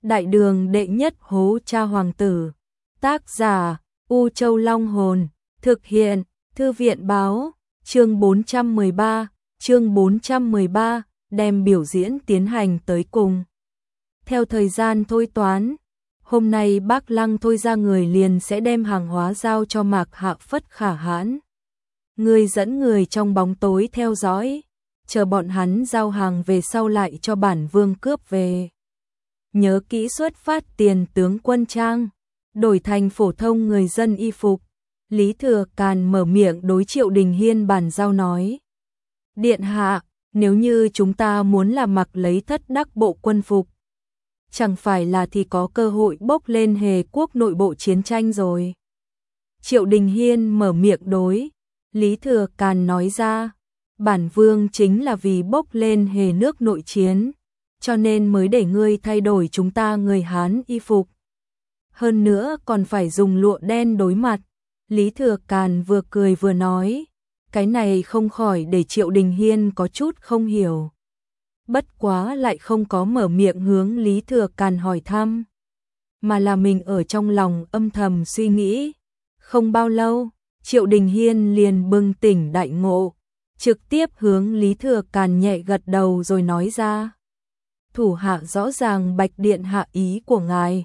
Đại đường đệ nhất hố cha hoàng tử. Tác giả U Châu Long Hồn. Thực hiện Thư viện báo. Chương 413, đem biểu diễn tiến hành tới cùng. Theo thời gian thôi toán, hôm nay Bác Lăng thôi ra người liền sẽ đem hàng hóa giao cho Mạc Hạ Phất Khả Hãn. Người dẫn người trong bóng tối theo dõi, chờ bọn hắn giao hàng về sau lại cho bản vương cướp về. Nhớ kỹ xuất phát tiền tướng quân trang, đổi thành phổ thông người dân y phục. Lý Thừa Càn mở miệng đối Triệu Đình Hiên bàn giao nói. Điện hạ, nếu như chúng ta muốn là mặc lấy thất đắc bộ quân phục, chẳng phải là thì có cơ hội bốc lên Hề quốc nội bộ chiến tranh rồi. Triệu Đình Hiên mở miệng đối Lý Thừa Càn nói ra, bản vương chính là vì bốc lên Hề nước nội chiến, cho nên mới để ngươi thay đổi chúng ta người Hán y phục. Hơn nữa còn phải dùng lụa đen đối mặt. Lý Thừa Càn vừa cười vừa nói, cái này không khỏi để Triệu Đình Hiên có chút không hiểu. Bất quá lại không có mở miệng hướng Lý Thừa Càn hỏi thăm, mà là mình ở trong lòng âm thầm suy nghĩ. Không bao lâu, Triệu Đình Hiên liền bừng tỉnh đại ngộ, trực tiếp hướng Lý Thừa Càn nhẹ gật đầu rồi nói ra. Thủ hạ rõ ràng bạch điện hạ ý của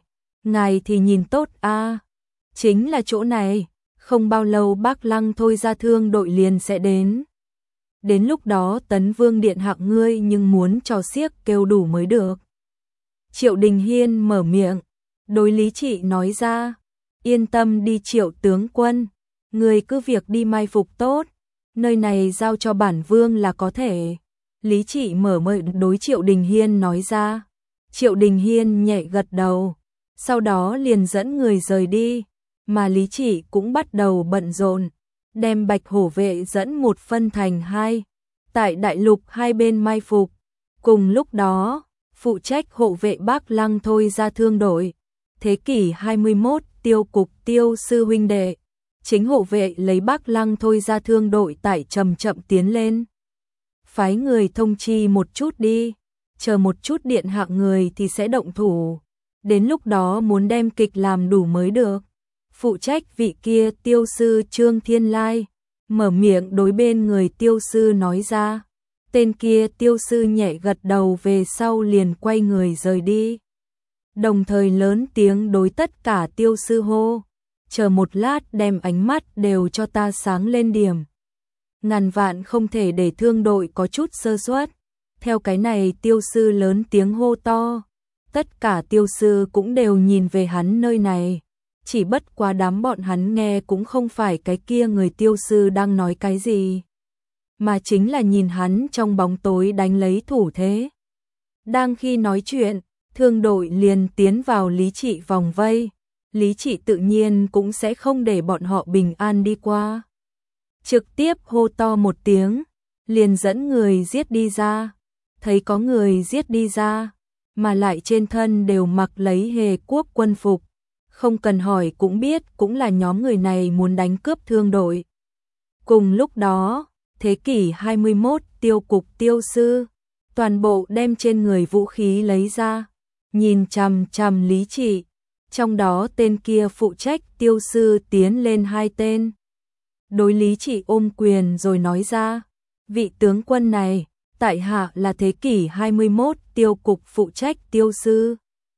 ngài thì nhìn tốt a, chính là chỗ này. Không bao lâu Bác Lăng thôi ra thương đội liền sẽ đến. Đến lúc đó Tấn Vương điện hạ ngươi nhưng muốn cho xiếc kêu đủ mới được. Triệu Đình Hiên mở miệng, đối Lý Trị nói ra, yên tâm đi Triệu tướng quân, ngươi cứ việc đi mai phục tốt, nơi này giao cho bản vương là có thể. Lý Trị mở miệng đối Triệu Đình Hiên nói ra. Triệu Đình Hiên nhẹ gật đầu, sau đó liền dẫn người rời đi. Mà Lý Trị cũng bắt đầu bận rộn, đem Bạch Hổ vệ dẫn một phân thành hai, tại đại lục hai bên mai phục. Cùng lúc đó, phụ trách hộ vệ Bác Lăng thôi ra thương đội, thế kỷ 21 Tiêu Cục Tiêu sư huynh đệ, chính hộ vệ lấy Bác Lăng thôi ra thương đội tại chậm chậm tiến lên. Phái người thông chi một chút đi, chờ một chút điện hạ người thì sẽ động thủ, đến lúc đó muốn đem kịch làm đủ mới được. Phụ trách vị kia tiêu sư Trương Thiên Lai, mở miệng đối bên người tiêu sư nói ra. Tên kia tiêu sư nhẹ gật đầu về sau liền quay người rời đi. Đồng thời lớn tiếng đối tất cả tiêu sư hô, chờ một lát đem ánh mắt đều cho ta sáng lên điểm. Ngàn vạn không thể để thương đội có chút sơ suất. Theo cái này tiêu sư lớn tiếng hô to, tất cả tiêu sư cũng đều nhìn về hắn nơi này. Chỉ bất quá đám bọn hắn nghe cũng không phải cái kia người tiêu sư đang nói cái gì, mà chính là nhìn hắn trong bóng tối đánh lấy thủ thế. Đang khi nói chuyện, thương đội liền tiến vào Lý Trị vòng vây. Lý Trị tự nhiên cũng sẽ không để bọn họ bình an đi qua. Trực tiếp hô to một tiếng, liền dẫn người giết đi ra. Thấy có người giết đi ra, mà lại trên thân đều mặc lấy Hề quốc quân phục. Không cần hỏi cũng biết cũng là nhóm người này muốn đánh cướp thương đội. Cùng lúc đó, thế kỷ 21 Tiêu Cục Tiêu sư, toàn bộ đem trên người vũ khí lấy ra, nhìn chằm chằm Lý Trị. Trong đó tên kia phụ trách tiêu sư tiến lên hai tên. Đối Lý Trị ôm quyền rồi nói ra, vị tướng quân này, tại hạ là thế kỷ 21 Tiêu Cục phụ trách tiêu sư.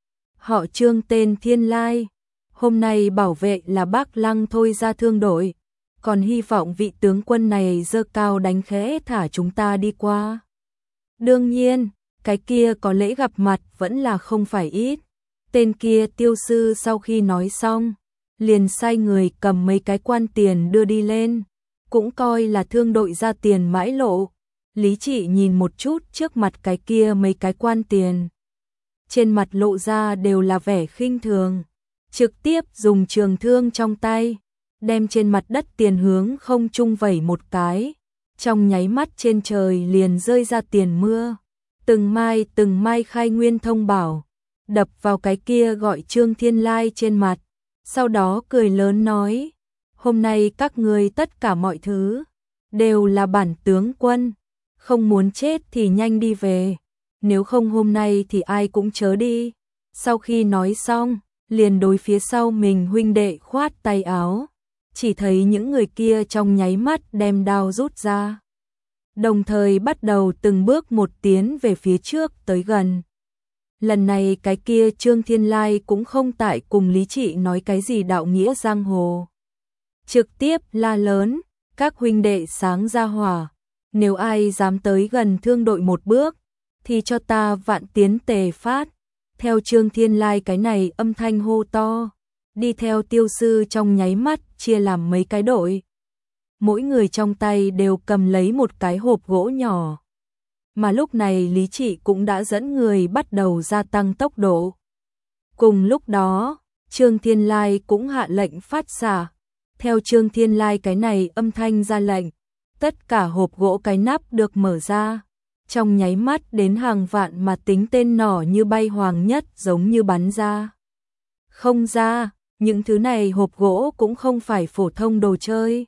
Họ Trương tên Thiên Lai. Hôm nay bảo vệ là Bác Lăng thôi ra thương đội, còn hy vọng vị tướng quân này giơ cao đánh khẽ thả chúng ta đi qua. Đương nhiên, cái kia có lễ gặp mặt vẫn là không phải ít. Tên kia tiêu sư sau khi nói xong, liền sai người cầm mấy cái quan tiền đưa đi lên, cũng coi là thương đội ra tiền mãi lộ. Lý Trị nhìn một chút trước mặt cái kia mấy cái quan tiền, trên mặt lộ ra đều là vẻ khinh thường. Trực tiếp dùng trường thương trong tay, đem trên mặt đất tiền hướng không trung vẩy một cái. Trong nháy mắt trên trời liền rơi ra tiền mưa. Từng mai khai nguyên thông bảo, đập vào cái kia gọi Trương Thiên Lai trên mặt. Sau đó cười lớn nói, hôm nay các ngươi tất cả mọi thứ, đều là bản tướng quân. Không muốn chết thì nhanh đi về, nếu không hôm nay thì ai cũng chớ đi. Sau khi nói xong, liền đối phía sau mình huynh đệ khoát tay áo, chỉ thấy những người kia trong nháy mắt đem đao rút ra. Đồng thời bắt đầu từng bước một tiến về phía trước tới gần. Lần này cái kia Trương Thiên Lai cũng không tại cùng Lý Trị nói cái gì đạo nghĩa giang hồ. Trực tiếp la lớn, các huynh đệ sáng ra hỏa, nếu ai dám tới gần thương đội một bước, thì cho ta vạn tiến tề phát. Theo Trương Thiên Lai cái này âm thanh hô to, đi theo tiêu sư trong nháy mắt chia làm mấy cái đội. Mỗi người trong tay đều cầm lấy một cái hộp gỗ nhỏ. Mà lúc này Lý Trị cũng đã dẫn người bắt đầu gia tăng tốc độ. Cùng lúc đó, Trương Thiên Lai cũng hạ lệnh phát xạ. Theo Trương Thiên Lai cái này âm thanh ra lệnh, tất cả hộp gỗ cái nắp được mở ra. Trong nháy mắt đến hàng vạn mà tính tên nỏ như bay hoàng nhất giống như bắn ra. Không ra, những thứ này hộp gỗ cũng không phải phổ thông đồ chơi.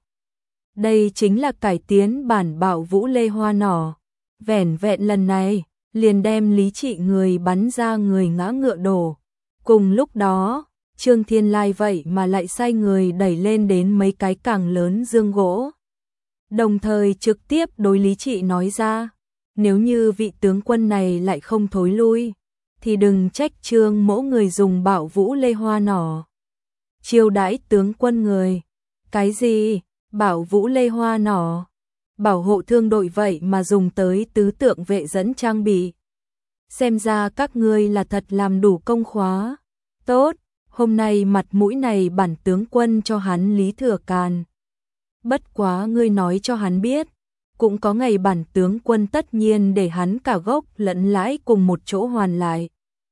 Đây chính là cải tiến bản Bảo Vũ Lê Hoa nỏ. Vẻn vẹn lần này, liền đem Lý Trị người bắn ra người ngã ngựa đổ. Cùng lúc đó, Trương Thiên Lai vậy mà lại sai người đẩy lên đến mấy cái càng lớn dương gỗ. Đồng thời trực tiếp đối Lý Trị nói ra, nếu như vị tướng quân này lại không thối lui, thì đừng trách Trương mỗ người dùng Bảo Vũ Lê Hoa nỏ. Chiêu đãi tướng quân người. Cái gì? Bảo Vũ Lê Hoa nỏ. Bảo hộ thương đội vậy mà dùng tới tứ tượng vệ dẫn trang bị. Xem ra các ngươi là thật làm đủ công khóa. Tốt, hôm nay mặt mũi này bản tướng quân cho hắn Lý Thừa Càn. Bất quá ngươi nói cho hắn biết, cũng có ngày bản tướng quân tất nhiên để hắn cả gốc lẫn lãi cùng một chỗ hoàn lại.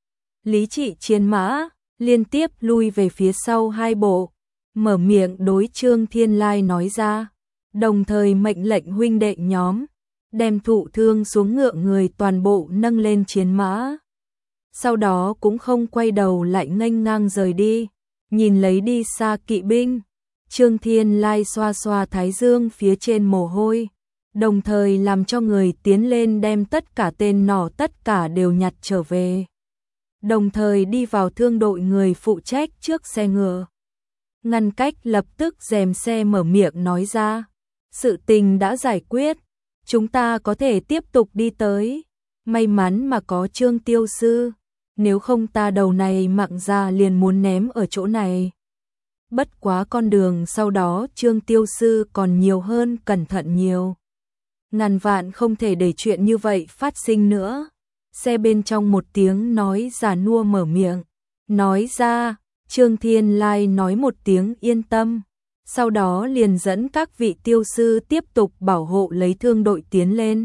Lý Trị chiến mã, liên tiếp lui về phía sau hai bộ, mở miệng đối Trương Thiên Lai nói ra, đồng thời mệnh lệnh huynh đệ nhóm, đem thụ thương xuống ngựa người toàn bộ nâng lên chiến mã. Sau đó cũng không quay đầu lại nghênh ngang rời đi, nhìn lấy đi xa kỵ binh, Trương Thiên Lai xoa xoa thái dương phía trên mồ hôi, đồng thời làm cho người tiến lên đem tất cả tên nỏ tất cả đều nhặt trở về. Đồng thời đi vào thương đội người phụ trách trước xe ngựa. Ngăn cách lập tức rèm xe mở miệng nói ra, sự tình đã giải quyết, chúng ta có thể tiếp tục đi tới. May mắn mà có Trương Tiêu Sư, nếu không ta đầu này mặng ra liền muốn ném ở chỗ này. Bất quá con đường sau đó Trương Tiêu Sư còn nhiều hơn cẩn thận nhiều. Ngàn vạn không thể để chuyện như vậy phát sinh nữa. Xe bên trong một tiếng nói già nua mở miệng, nói ra, Trương Thiên Lai nói một tiếng yên tâm. Sau đó liền dẫn các vị tiêu sư tiếp tục bảo hộ lấy thương đội tiến lên.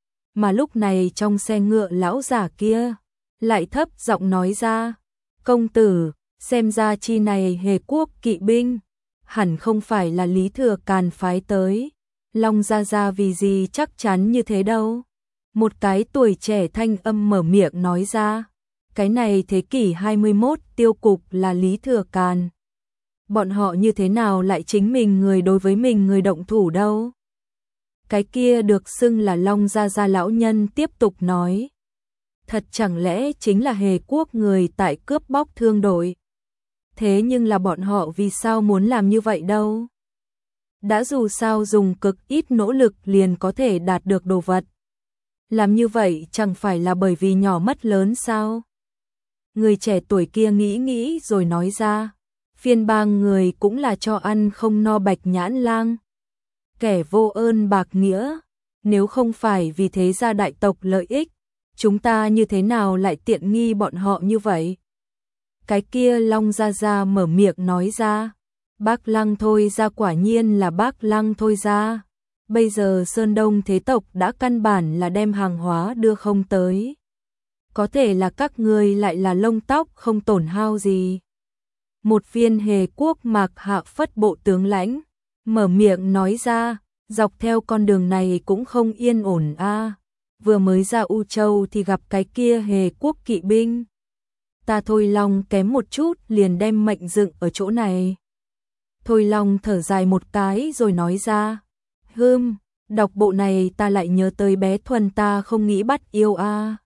Mà lúc này trong xe ngựa lão giả kia, lại thấp giọng nói ra, công tử, xem ra chi này Hề Quốc kỵ binh, hẳn không phải là Lý Thừa Càn phái tới. Long Gia Gia vì gì chắc chắn như thế đâu. Một cái tuổi trẻ thanh âm mở miệng nói ra, cái này thế kỷ 21 tiêu cục là Lý Thừa Càn. Bọn họ như thế nào lại chính mình người đối với mình người động thủ đâu. Cái kia được xưng là Long Gia Gia lão nhân tiếp tục nói, thật chẳng lẽ chính là Hề Quốc người tại cướp bóc thương đội. Thế nhưng là bọn họ vì sao muốn làm như vậy đâu. Đã dù sao dùng cực ít nỗ lực liền có thể đạt được đồ vật. Làm như vậy chẳng phải là bởi vì nhỏ mất lớn sao? Người trẻ tuổi kia nghĩ rồi nói ra, phiên bang người cũng là cho ăn không no bạch nhãn lang. Kẻ vô ơn bạc nghĩa, nếu không phải vì thế gia đại tộc lợi ích, chúng ta như thế nào lại tiện nghi bọn họ như vậy? Cái kia Long Gia Gia mở miệng nói ra, Bác Lăng thôi ra quả nhiên là Bác Lăng thôi ra. Bây giờ Sơn Đông thế tộc đã căn bản là đem hàng hóa đưa không tới. Có thể là các ngươi lại là lông tóc không tổn hao gì. Một viên Hề Quốc Mạc Hạ Phất bộ tướng lãnh, mở miệng nói ra, dọc theo con đường này cũng không yên ổn a. Vừa mới ra U Châu thì gặp cái kia Hề Quốc kỵ binh. Ta Thôi Long kém một chút liền đem mệnh dựng ở chỗ này. Thôi Long thở dài một cái rồi nói ra, đọc bộ này ta lại nhớ tới bé Thuần ta không nghĩ bắt yêu a.